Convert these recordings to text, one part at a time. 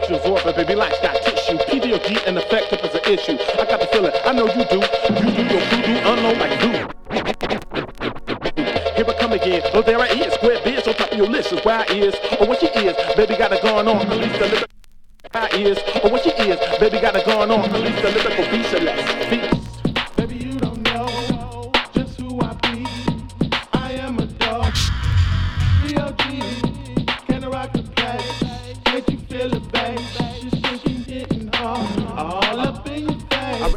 pictures or the baby lights got tissue. PDOD and effective is an issue. I got the feeling, I know you do. You do your voodoo unknown like glue. Here I come again. Oh, there I is. Square biz on top of your list is where I is. Or what she is. Baby got it going on. At least a little. I is. Or what she is. Baby got it going on. At least a lyrical beast celeste. Baby, you don't know just who I be. I am a dog. DOG. Can I rock the place? Make you feel the bass. She's shaking, getting hard. All up in your face.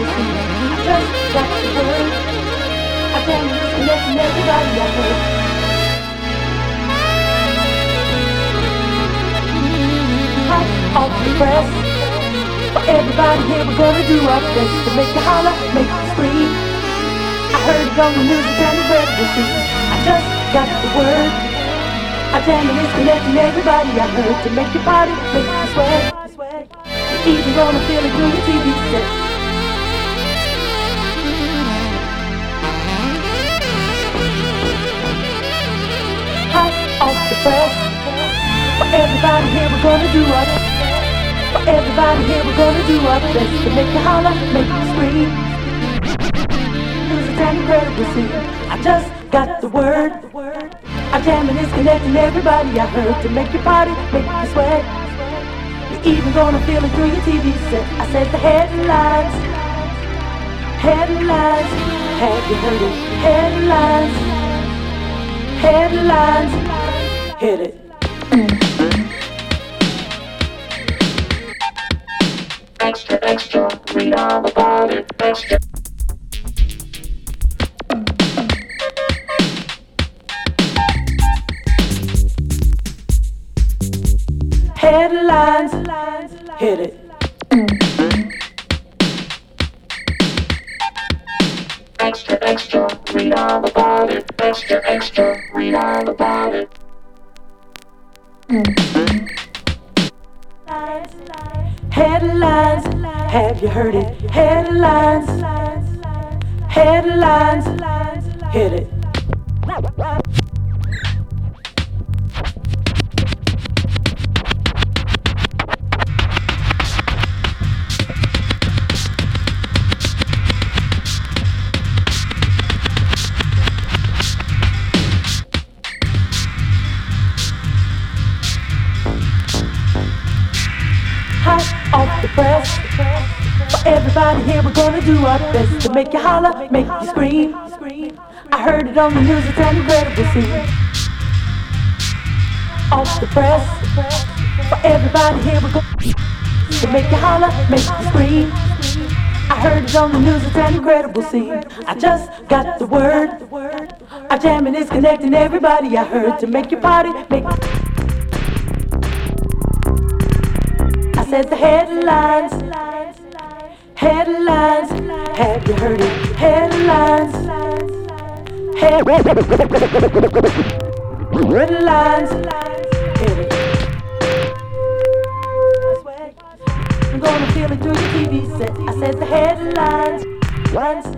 I can't listen to everybody I heard. off the press. For everybody here, we're gonna do our best to make you holler, make you scream. I heard it on the news, it's an incredible scene. I just got the word. Our jamming is connecting everybody. I heard to make you party, make you sweat. You're even gonna feel it through your TV set. Hot off the press. For everybody here, we're gonna do our best. For everybody here, we're gonna do our best to make you holler, make you scream. It's an incredible scene. I just got the word. Our jamming is connecting everybody. I heard to make you party, make you sweat. You're even gonna feel it through your TV set. I said the headlines, headlines. Have you heard it? Headlines, headlines. Hit it. Extra, extra, read all about it. Extra. Headlines, hit it. Extra, extra, read all about it. Extra, extra, read all about it. Headlines, have you heard it? Headlines, headlines, hit it. Hot off the press. For everybody here, we're gonna do our best to make you holler, make you scream. I heard it on the news, it's an incredible scene. Off the press. For everybody here, we're gonna to make you holler, make you scream. I heard it on the news, it's an incredible scene. I just got the word. Our jamming is connecting everybody. I heard to make you party, make I said the headlines, headlines. Have you heard it? Headlines, headlines. Hit it. I'm gonna feel it through your TV set. I said the headlines, headlines.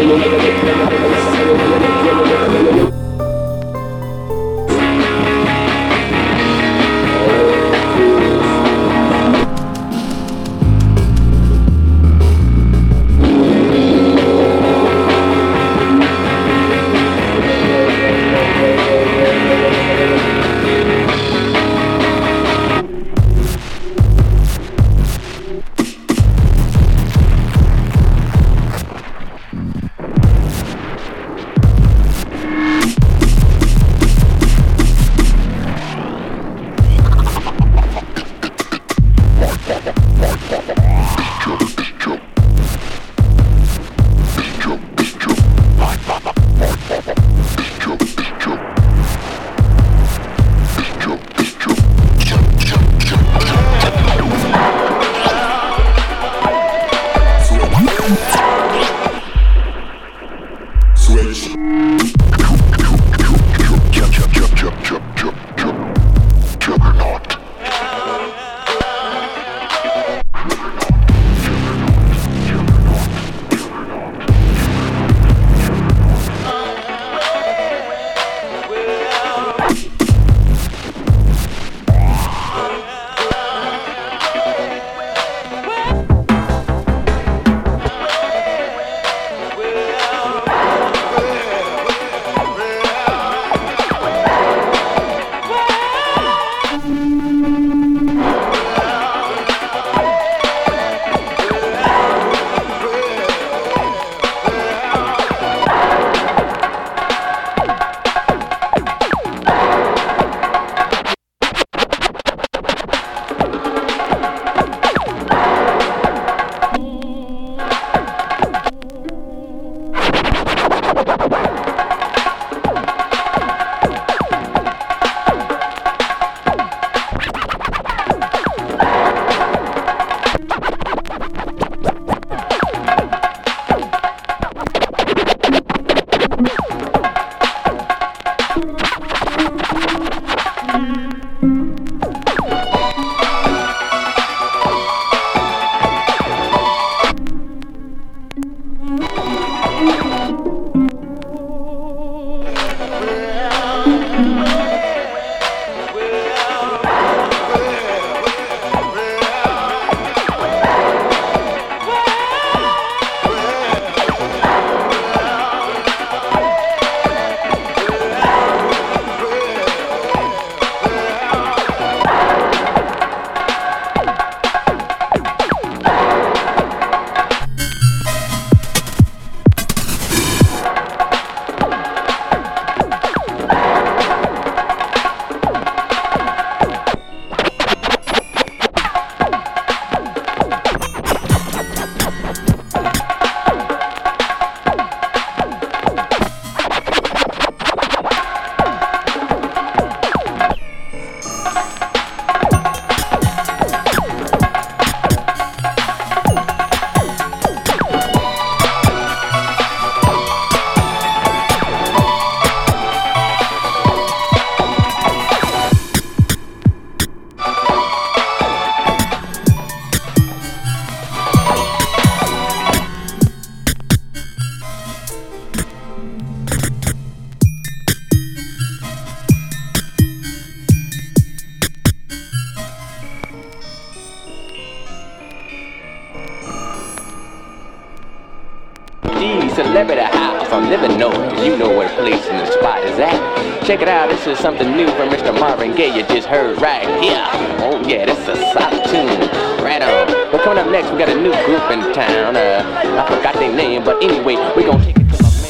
Celebrity House on Living Noise. You know what place in the spot is at. Check it out, this is something new from Mr. Marvin Gaye you just heard right here. Oh yeah, this is a solid tune. Right on. But coming up next, we got a new group in town. I forgot their name, but anyway, we're gonna take it to my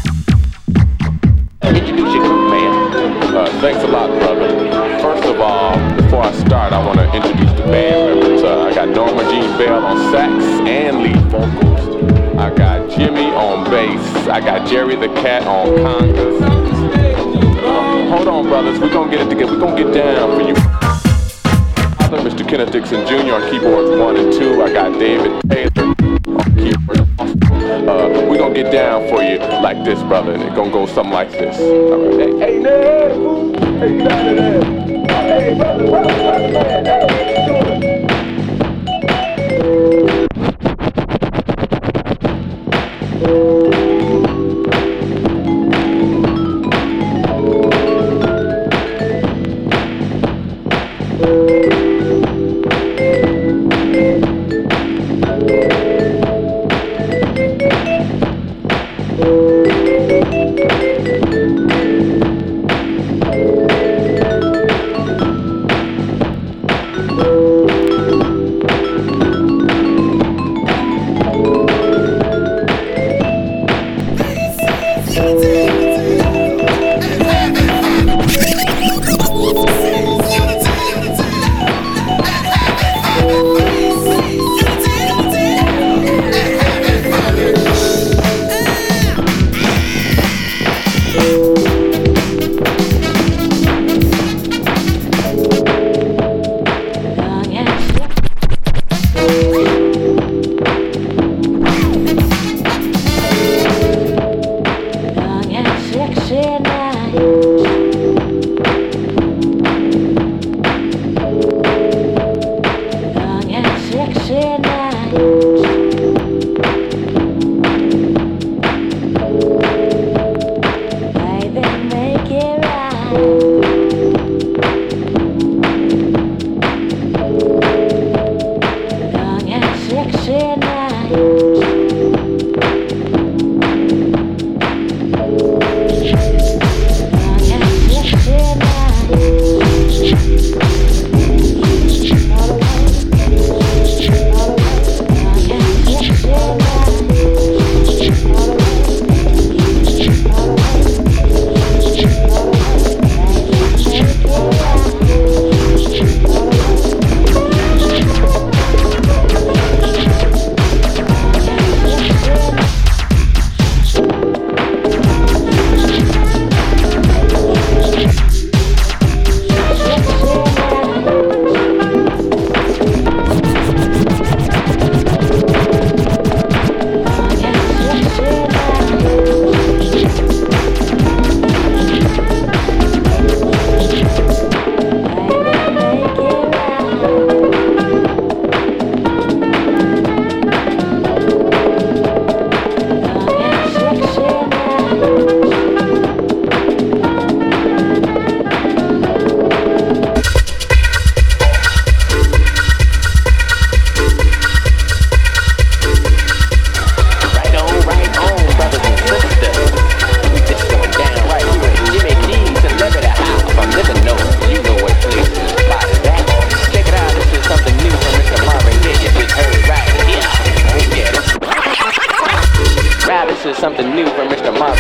man. Introduce your group, man. Thanks a lot, brother. First of all, before I start, I want to introduce the band members. I got Norma Jean Bell on sax and lead vocals. I got Jimmy on bass. I got Jerry the Cat on congas. Hold on, brothers. We're going to get it together. We're going to get down for you. Mr. Kenneth Dixon Jr. on keyboards 1 and 2. I got David Taylor on keyboards. We're going to get down for you like this, brother. And it's going to go something like this. All right. Hey, Ned! Hey, get out of there! Hey, brother, man. Hey, what you doing? something new from Mr. Mark.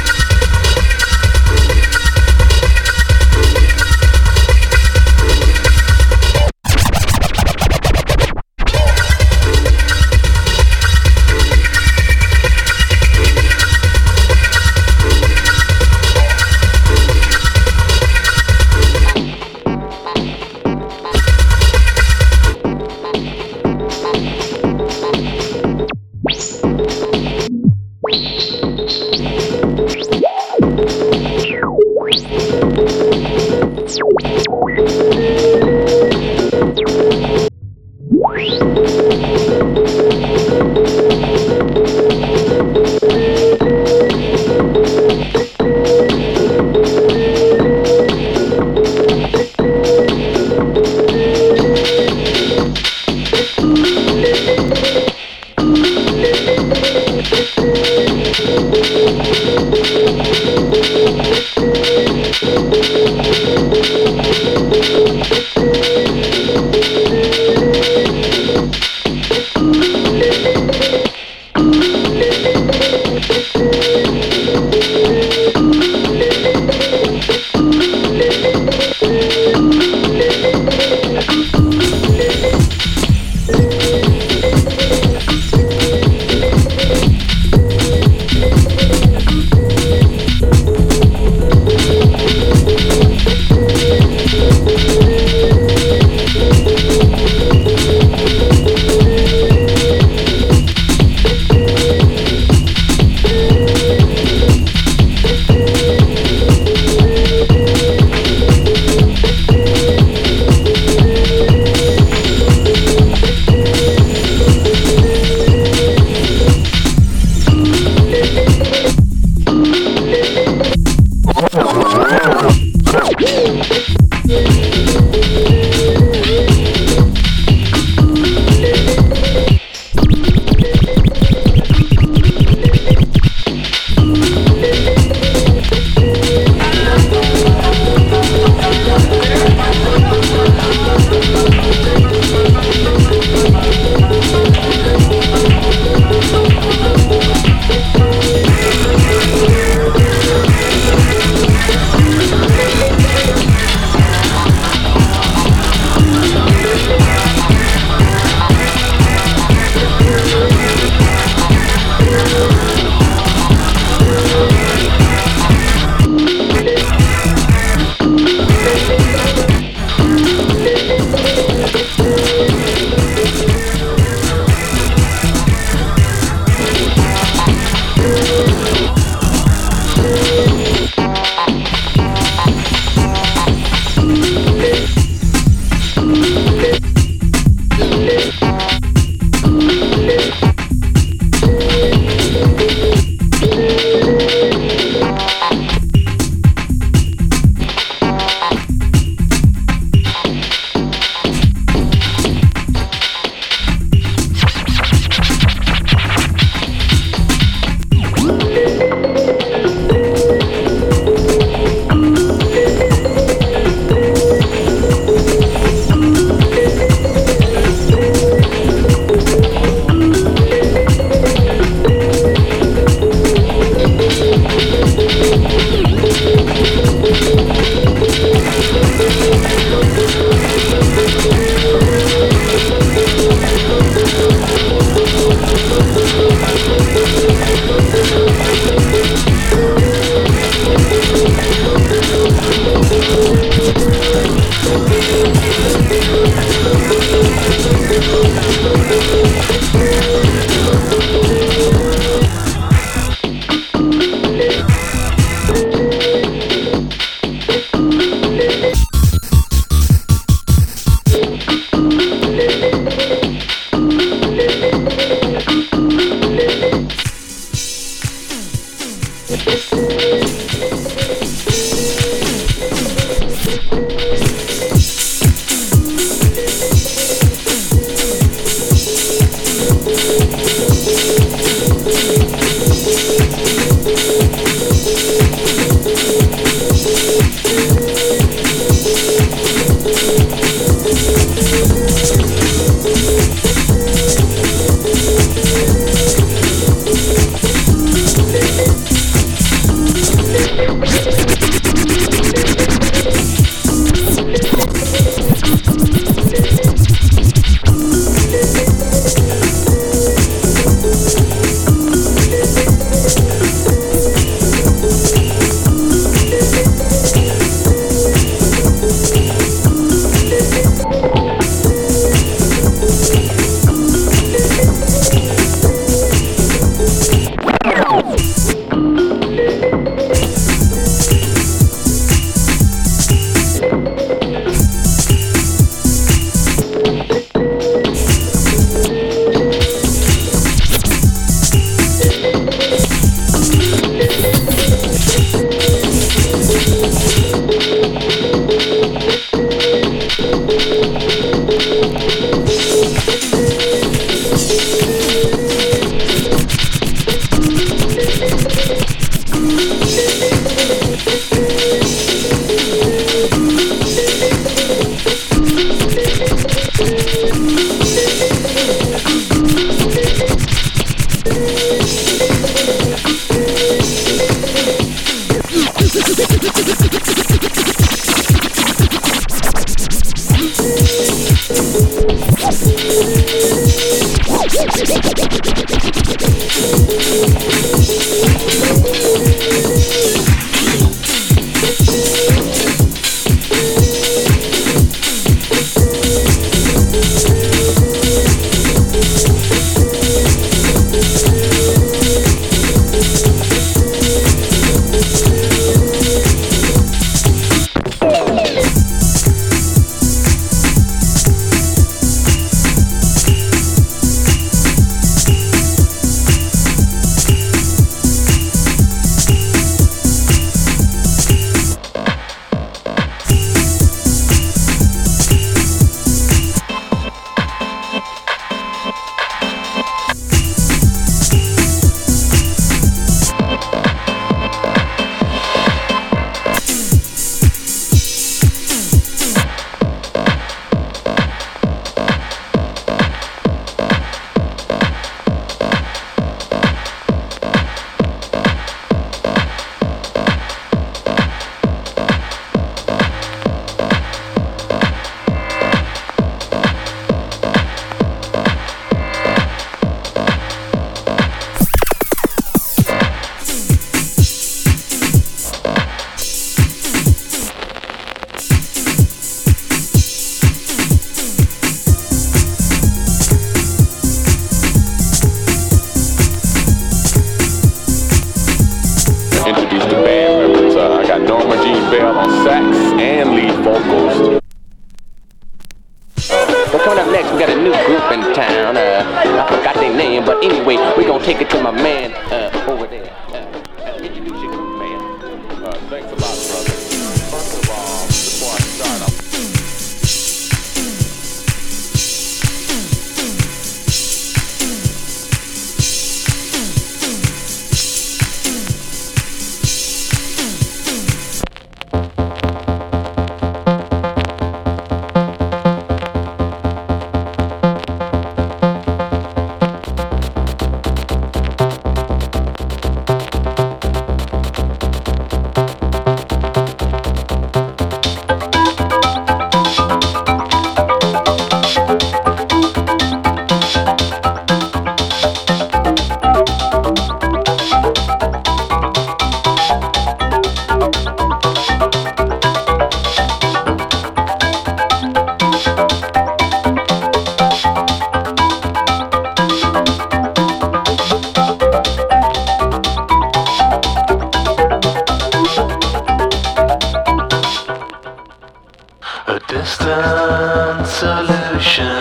distant solution,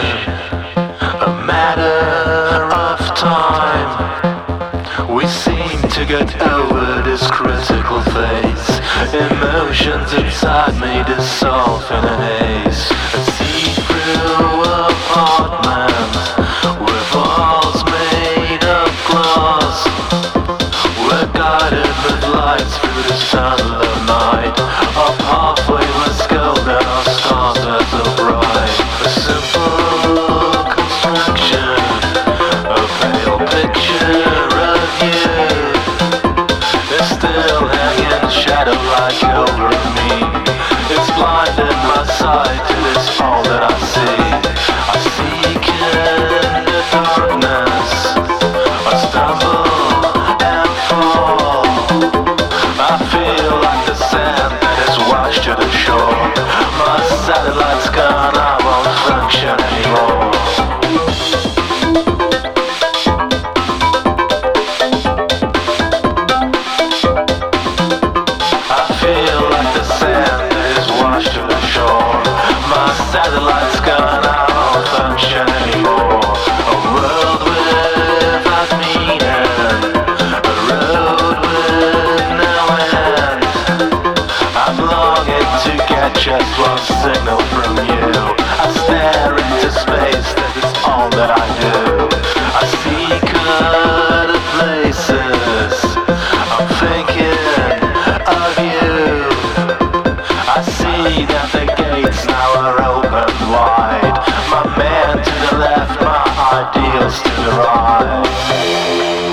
a matter of time. We seem to get over this critical phase. Emotions inside me dissolve in a haze. A see-through apartment with walls made of glass. We're guided with lights through the sunlit night. Up halfway, let's go, then our stars are so bright. A simple construction, a pale picture of you. It's still hanging shadow-like over me. It's blinded my sight, and it's all that I see. I seek in the darkness, I stumble and fall. I feel like the sand that is washed to the shore. My satellite's gone, I won't function anymore. Satellite's gone, I won't function anymore. A world without meaning, a road with no end. I'm longing to get just one signal from you. I stare into space, that is all that I do. I seek other places, I'm thinking of you. I see that the gates now are open wide. My man to the left, my ideals to the right.